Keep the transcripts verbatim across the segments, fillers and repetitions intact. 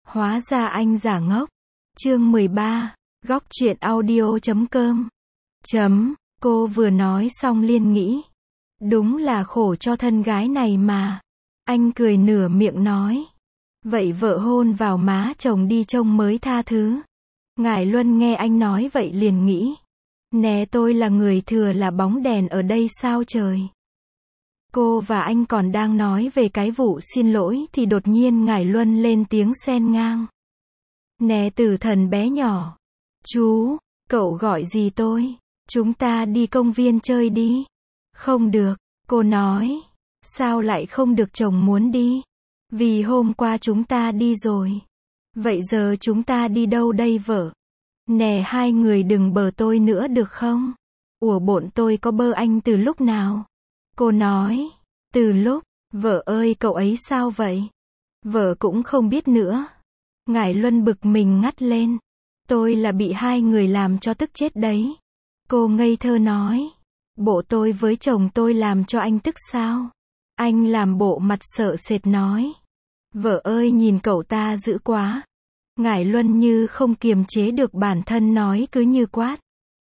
Hóa ra anh giả ngốc. Chương mười ba, góc truyện audio chấm com. Chấm, cô vừa nói xong liền nghĩ. Đúng là khổ cho thân gái này mà. Anh cười nửa miệng nói. Vậy vợ hôn vào má chồng đi trông mới tha thứ. Ngải Luân nghe anh nói vậy liền nghĩ. Nè tôi là người thừa là bóng đèn ở đây sao trời. Cô và anh còn đang nói về cái vụ xin lỗi thì đột nhiên Ngải Luân lên tiếng xen ngang. Nè Tử Thần bé nhỏ. Chú, cậu gọi gì tôi? Chúng ta đi công viên chơi đi. Không được, cô nói. Sao lại không được, chồng muốn đi? Vì hôm qua chúng ta đi rồi. Vậy giờ chúng ta đi đâu đây vợ? Nè hai người đừng bờ tôi nữa được không? Ủa bộn tôi có bơ anh từ lúc nào? Cô nói. Từ lúc, vợ ơi cậu ấy sao vậy? Vợ cũng không biết nữa. Ngải Luân bực mình ngắt lên. Tôi là bị hai người làm cho tức chết đấy. Cô ngây thơ nói. Bộ tôi với chồng tôi làm cho anh tức sao? Anh làm bộ mặt sợ sệt nói. Vợ ơi nhìn cậu ta dữ quá. Ngải Luân như không kiềm chế được bản thân nói cứ như quát.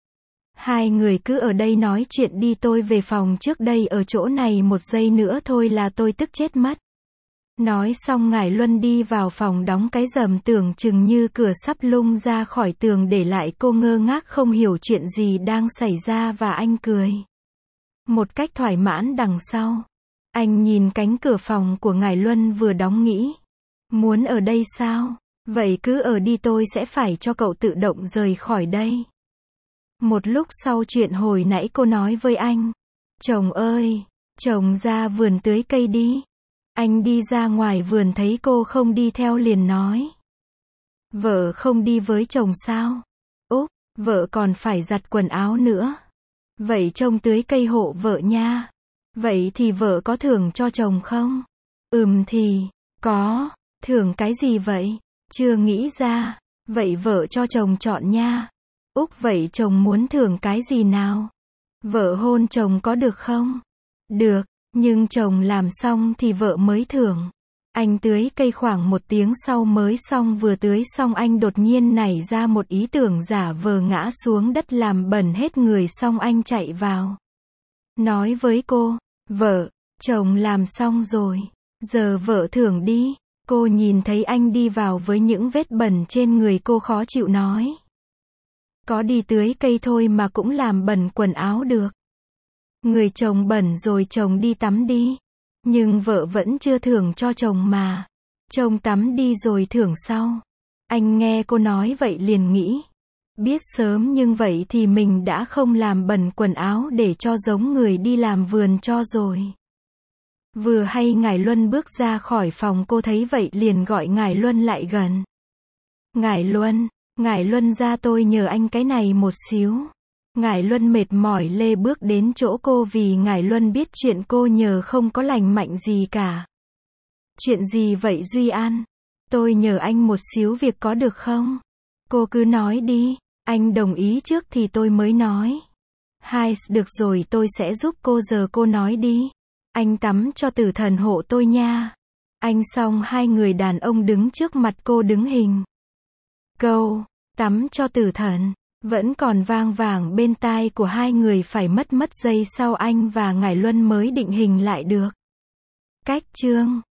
Hai người cứ ở đây nói chuyện đi, tôi về phòng trước đây, ở chỗ này một giây nữa thôi là tôi tức chết mất. Nói xong Ngải Luân đi vào phòng đóng cái rèm, tưởng chừng như cửa sắp lung ra khỏi tường, để lại cô ngơ ngác không hiểu chuyện gì đang xảy ra, và anh cười. Một cách thỏa mãn đằng sau. Anh nhìn cánh cửa phòng của Ngải Luân vừa đóng nghĩ. Muốn ở đây sao? Vậy cứ ở đi, tôi sẽ phải cho cậu tự động rời khỏi đây. Một lúc sau chuyện hồi nãy cô nói với anh. Chồng ơi, chồng ra vườn tưới cây đi. Anh đi ra ngoài vườn thấy cô không đi theo liền nói. Vợ không đi với chồng sao? Úp, vợ còn phải giặt quần áo nữa. Vậy trông tưới cây hộ vợ nha. Vậy thì vợ có thưởng cho chồng không? Ừm thì, có. Thưởng cái gì vậy? Chưa nghĩ ra. Vậy vợ cho chồng chọn nha. Úc vậy chồng muốn thưởng cái gì nào? Vợ hôn chồng có được không? Được, nhưng chồng làm xong thì vợ mới thưởng. Anh tưới cây khoảng một tiếng sau mới xong, vừa tưới xong anh đột nhiên nảy ra một ý tưởng, giả vờ ngã xuống đất làm bẩn hết người, xong anh chạy vào. Nói với cô, vợ, chồng làm xong rồi. Giờ vợ thưởng đi. Cô nhìn thấy anh đi vào với những vết bẩn trên người, cô khó chịu nói. Có đi tưới cây thôi mà cũng làm bẩn quần áo được. Người chồng bẩn rồi chồng đi tắm đi. Nhưng vợ vẫn chưa thưởng cho chồng mà. Chồng tắm đi rồi thưởng sau. Anh nghe cô nói vậy liền nghĩ. Biết sớm nhưng vậy thì mình đã không làm bẩn quần áo để cho giống người đi làm vườn cho rồi. Vừa hay Ngải Luân bước ra khỏi phòng, cô thấy vậy liền gọi Ngải Luân lại gần. Ngải Luân, Ngải Luân ra, tôi nhờ anh cái này một xíu. Ngải Luân mệt mỏi lê bước đến chỗ cô, vì Ngải Luân biết chuyện cô nhờ không có lành mạnh gì cả. Chuyện gì vậy Duy An? Tôi nhờ anh một xíu việc có được không? Cô cứ nói đi, anh đồng ý trước thì tôi mới nói. Hai, được rồi tôi sẽ giúp cô, giờ cô nói đi. Anh tắm cho Tử Thần hộ tôi nha. Anh. Xong hai người đàn ông đứng trước mặt cô đứng hình. Câu, tắm cho Tử Thần, vẫn còn vang vẳng bên tai của hai người, phải mất mất giây sau anh và Ngải Luân mới định hình lại được. Cách chương